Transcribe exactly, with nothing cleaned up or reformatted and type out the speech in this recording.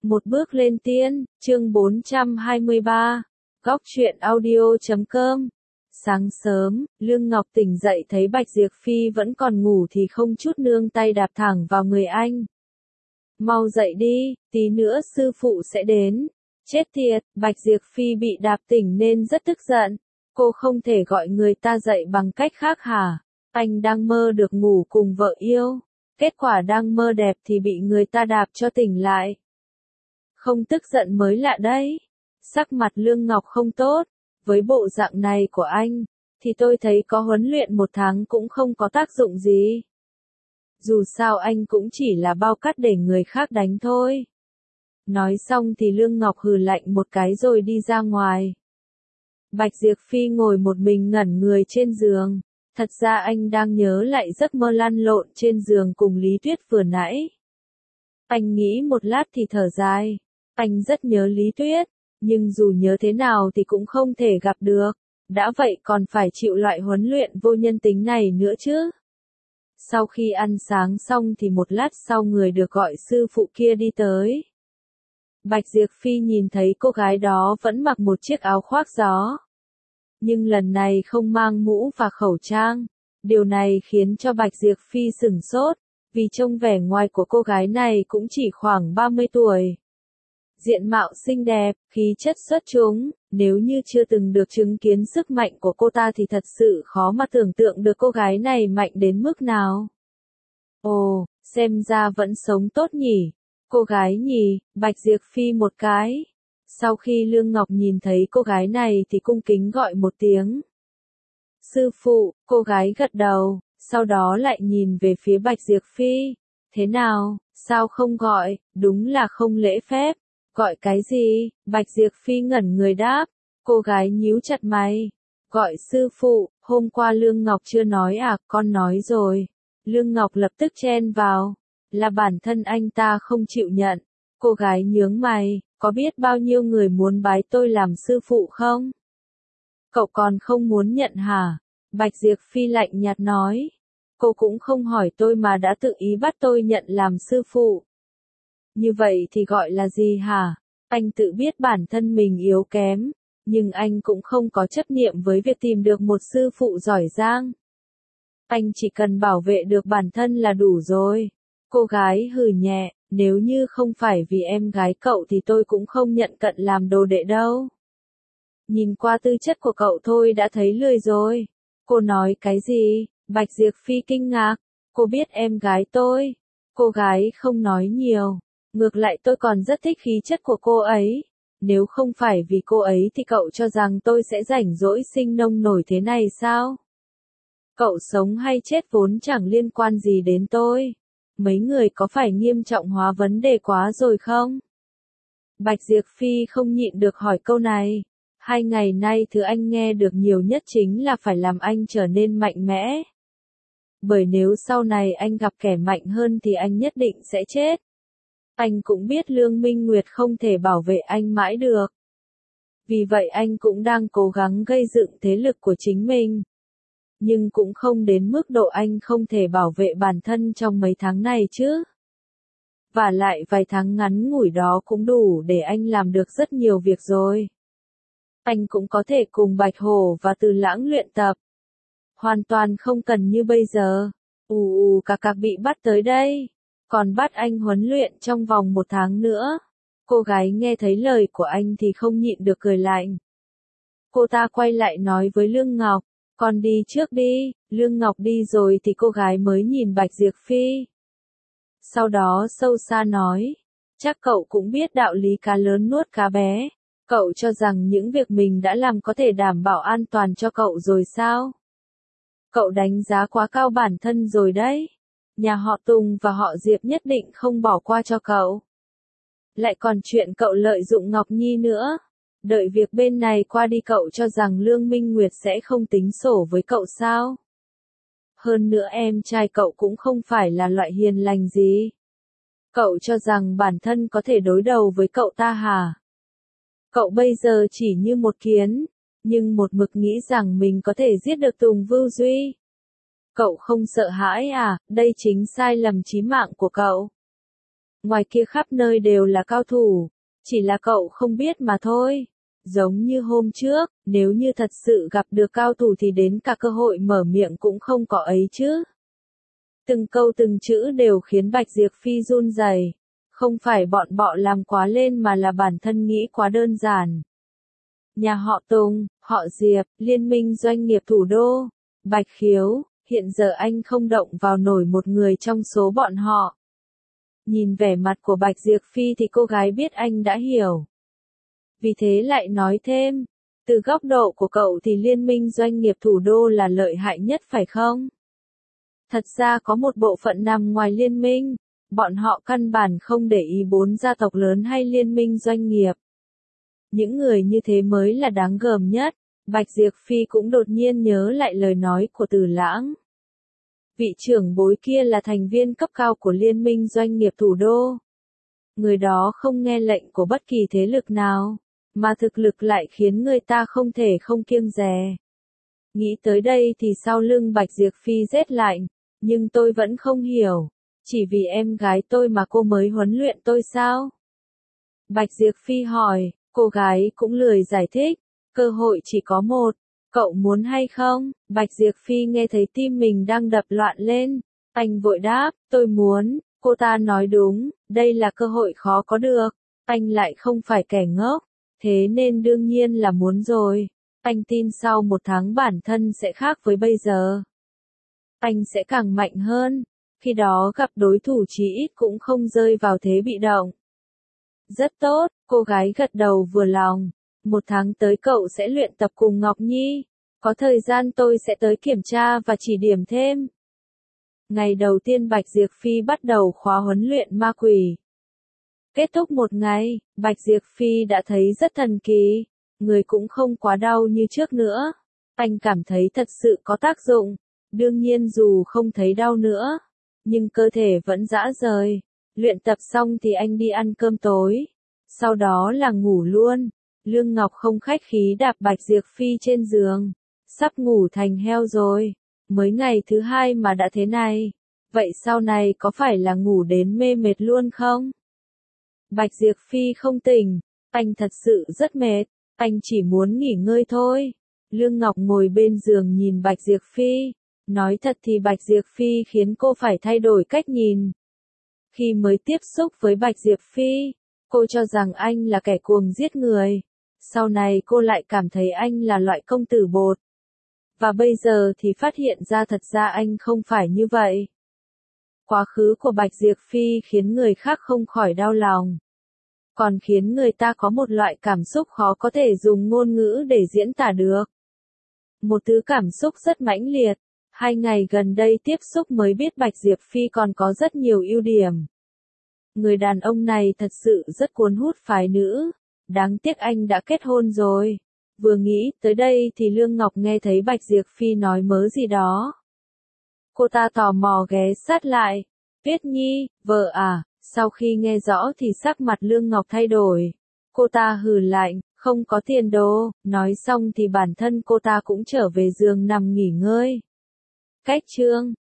Một bước lên tiên, chương bốn trăm hai mươi ba, góc truyện audio chấm com. Sáng sớm, Lương Ngọc tỉnh dậy thấy Bạch Diệp Phi vẫn còn ngủ thì không chút nương tay đạp thẳng vào người anh. Mau dậy đi, tí nữa sư phụ sẽ đến. Chết tiệt, Bạch Diệp Phi bị đạp tỉnh nên rất tức giận. Cô không thể gọi người ta dậy bằng cách khác hả? Anh đang mơ được ngủ cùng vợ yêu. Kết quả đang mơ đẹp thì bị người ta đạp cho tỉnh lại. Không tức giận mới lạ đấy. Sắc mặt Lương Ngọc không tốt. Với bộ dạng này của anh, thì tôi thấy có huấn luyện một tháng cũng không có tác dụng gì. Dù sao anh cũng chỉ là bao cát để người khác đánh thôi. Nói xong thì Lương Ngọc hừ lạnh một cái rồi đi ra ngoài. Bạch Diệp Phi ngồi một mình ngẩn người trên giường. Thật ra anh đang nhớ lại giấc mơ lăn lộn trên giường cùng Lý Tuyết vừa nãy. Anh nghĩ một lát thì thở dài. Anh rất nhớ Lý Tuyết, nhưng dù nhớ thế nào thì cũng không thể gặp được. Đã vậy còn phải chịu loại huấn luyện vô nhân tính này nữa chứ. Sau khi ăn sáng xong thì một lát sau người được gọi sư phụ kia đi tới. Bạch Diệp Phi nhìn thấy cô gái đó vẫn mặc một chiếc áo khoác gió. Nhưng lần này không mang mũ và khẩu trang. Điều này khiến cho Bạch Diệp Phi sửng sốt, vì trông vẻ ngoài của cô gái này cũng chỉ khoảng ba mươi tuổi. Diện mạo xinh đẹp, khí chất xuất chúng, nếu như chưa từng được chứng kiến sức mạnh của cô ta thì thật sự khó mà tưởng tượng được cô gái này mạnh đến mức nào. Ồ, xem ra vẫn sống tốt nhỉ. Cô gái nhỉ, Bạch Diệp Phi một cái. Sau khi Lương Ngọc nhìn thấy cô gái này thì cung kính gọi một tiếng. Sư phụ, cô gái gật đầu, sau đó lại nhìn về phía Bạch Diệp Phi. Thế nào, sao không gọi, đúng là không lễ phép. Gọi cái gì? Bạch Diệp Phi ngẩn người đáp. Cô gái nhíu chặt mày. Gọi sư phụ, hôm qua Lương Ngọc chưa nói à, con nói rồi. Lương Ngọc lập tức chen vào. Là bản thân anh ta không chịu nhận. Cô gái nhướng mày, có biết bao nhiêu người muốn bái tôi làm sư phụ không? Cậu còn không muốn nhận hả? Bạch Diệp Phi lạnh nhạt nói. Cô cũng không hỏi tôi mà đã tự ý bắt tôi nhận làm sư phụ. Như vậy thì gọi là gì hả? Anh tự biết bản thân mình yếu kém, nhưng anh cũng không có chấp niệm với việc tìm được một sư phụ giỏi giang. Anh chỉ cần bảo vệ được bản thân là đủ rồi. Cô gái hừ nhẹ, nếu như không phải vì em gái cậu thì tôi cũng không nhận cận làm đồ đệ đâu. Nhìn qua tư chất của cậu thôi đã thấy lười rồi. Cô nói cái gì? Bạch Diệp Phi kinh ngạc. Cô biết em gái tôi. Cô gái không nói nhiều. Ngược lại tôi còn rất thích khí chất của cô ấy. Nếu không phải vì cô ấy thì cậu cho rằng tôi sẽ rảnh rỗi sinh nông nổi thế này sao? Cậu sống hay chết vốn chẳng liên quan gì đến tôi. Mấy người có phải nghiêm trọng hóa vấn đề quá rồi không? Bạch Diệp Phi không nhịn được hỏi câu này. Hai ngày nay thứ anh nghe được nhiều nhất chính là phải làm anh trở nên mạnh mẽ. Bởi nếu sau này anh gặp kẻ mạnh hơn thì anh nhất định sẽ chết. Anh cũng biết Lương Minh Nguyệt không thể bảo vệ anh mãi được. Vì vậy anh cũng đang cố gắng gây dựng thế lực của chính mình. Nhưng cũng không đến mức độ anh không thể bảo vệ bản thân trong mấy tháng này chứ. Và lại vài tháng ngắn ngủi đó cũng đủ để anh làm được rất nhiều việc rồi. Anh cũng có thể cùng Bạch Hổ và Từ Lãng luyện tập. Hoàn toàn không cần như bây giờ. Ù ù cà cà bị bắt tới đây. Còn bắt anh huấn luyện trong vòng một tháng nữa. Cô gái nghe thấy lời của anh thì không nhịn được cười lạnh. Cô ta quay lại nói với Lương Ngọc. Con đi trước đi. Lương Ngọc đi rồi thì cô gái mới nhìn Bạch Diệp Phi. Sau đó sâu xa nói. Chắc cậu cũng biết đạo lý cá lớn nuốt cá bé. Cậu cho rằng những việc mình đã làm có thể đảm bảo an toàn cho cậu rồi sao? Cậu đánh giá quá cao bản thân rồi đấy. Nhà họ Tùng và họ Diệp nhất định không bỏ qua cho cậu. Lại còn chuyện cậu lợi dụng Ngọc Nhi nữa. Đợi việc bên này qua đi cậu cho rằng Lương Minh Nguyệt sẽ không tính sổ với cậu sao? Hơn nữa em trai cậu cũng không phải là loại hiền lành gì. Cậu cho rằng bản thân có thể đối đầu với cậu ta hả? Cậu bây giờ chỉ như một kiến, nhưng một mực nghĩ rằng mình có thể giết được Tùng Vưu Duy. Cậu không sợ hãi à, đây chính sai lầm chí mạng của cậu. Ngoài kia khắp nơi đều là cao thủ, chỉ là cậu không biết mà thôi. Giống như hôm trước, nếu như thật sự gặp được cao thủ thì đến cả cơ hội mở miệng cũng không có ấy chứ. Từng câu từng chữ đều khiến Bạch Diệp Phi run rẩy. Không phải bọn bọ làm quá lên mà là bản thân nghĩ quá đơn giản. Nhà họ Tùng, họ Diệp, liên minh doanh nghiệp thủ đô, Bạch Khiếu, hiện giờ anh không động vào nổi một người trong số bọn họ. Nhìn vẻ mặt của Bạch Diệp Phi thì cô gái biết anh đã hiểu. Vì thế lại nói thêm, từ góc độ của cậu thì liên minh doanh nghiệp thủ đô là lợi hại nhất phải không? Thật ra có một bộ phận nằm ngoài liên minh, bọn họ căn bản không để ý bốn gia tộc lớn hay liên minh doanh nghiệp. Những người như thế mới là đáng gờm nhất. Bạch Diệp Phi cũng đột nhiên nhớ lại lời nói của Từ Lãng. Vị trưởng bối kia là thành viên cấp cao của liên minh doanh nghiệp thủ đô. Người đó không nghe lệnh của bất kỳ thế lực nào, mà thực lực lại khiến người ta không thể không kiêng dè. Nghĩ tới đây thì sau lưng Bạch Diệp Phi rét lạnh, nhưng tôi vẫn không hiểu, chỉ vì em gái tôi mà cô mới huấn luyện tôi sao? Bạch Diệp Phi hỏi, cô gái cũng lười giải thích, cơ hội chỉ có một, cậu muốn hay không? Bạch Diệp Phi nghe thấy tim mình đang đập loạn lên, anh vội đáp, tôi muốn. Cô ta nói đúng, đây là cơ hội khó có được, anh lại không phải kẻ ngốc, thế nên đương nhiên là muốn rồi. Anh tin sau một tháng bản thân sẽ khác với bây giờ. Anh sẽ càng mạnh hơn, khi đó gặp đối thủ chí ít cũng không rơi vào thế bị động. Rất tốt, cô gái gật đầu vừa lòng, một tháng tới cậu sẽ luyện tập cùng Ngọc Nhi, có thời gian tôi sẽ tới kiểm tra và chỉ điểm thêm. Ngày đầu tiên Bạch Diệp Phi bắt đầu khóa huấn luyện ma quỷ. Kết thúc một ngày, Bạch Diệp Phi đã thấy rất thần kỳ, người cũng không quá đau như trước nữa. Anh cảm thấy thật sự có tác dụng, đương nhiên dù không thấy đau nữa, nhưng cơ thể vẫn rã rời. Luyện tập xong thì anh đi ăn cơm tối, sau đó là ngủ luôn. Lương Ngọc không khách khí đạp Bạch Diệp Phi trên giường, sắp ngủ thành heo rồi. Mới ngày thứ hai mà đã thế này, vậy sau này có phải là ngủ đến mê mệt luôn không? Bạch Diệp Phi không tỉnh, anh thật sự rất mệt, anh chỉ muốn nghỉ ngơi thôi. Lương Ngọc ngồi bên giường nhìn Bạch Diệp Phi, nói thật thì Bạch Diệp Phi khiến cô phải thay đổi cách nhìn. Khi mới tiếp xúc với Bạch Diệp Phi, cô cho rằng anh là kẻ cuồng giết người, sau này cô lại cảm thấy anh là loại công tử bột. Và bây giờ thì phát hiện ra thật ra anh không phải như vậy. Quá khứ của Bạch Diệp Phi khiến người khác không khỏi đau lòng, còn khiến người ta có một loại cảm xúc khó có thể dùng ngôn ngữ để diễn tả được. Một thứ cảm xúc rất mãnh liệt, hai ngày gần đây tiếp xúc mới biết Bạch Diệp Phi còn có rất nhiều ưu điểm. Người đàn ông này thật sự rất cuốn hút phái nữ, đáng tiếc anh đã kết hôn rồi. Vừa nghĩ tới đây thì Lương Ngọc nghe thấy Bạch Diệp Phi nói mớ gì đó. Cô ta tò mò ghé sát lại. Tuyết Nhi, vợ à? Sau khi nghe rõ thì sắc mặt Lương Ngọc thay đổi. Cô ta hừ lạnh, không có tiền đồ. Nói xong thì bản thân cô ta cũng trở về giường nằm nghỉ ngơi. Cách chương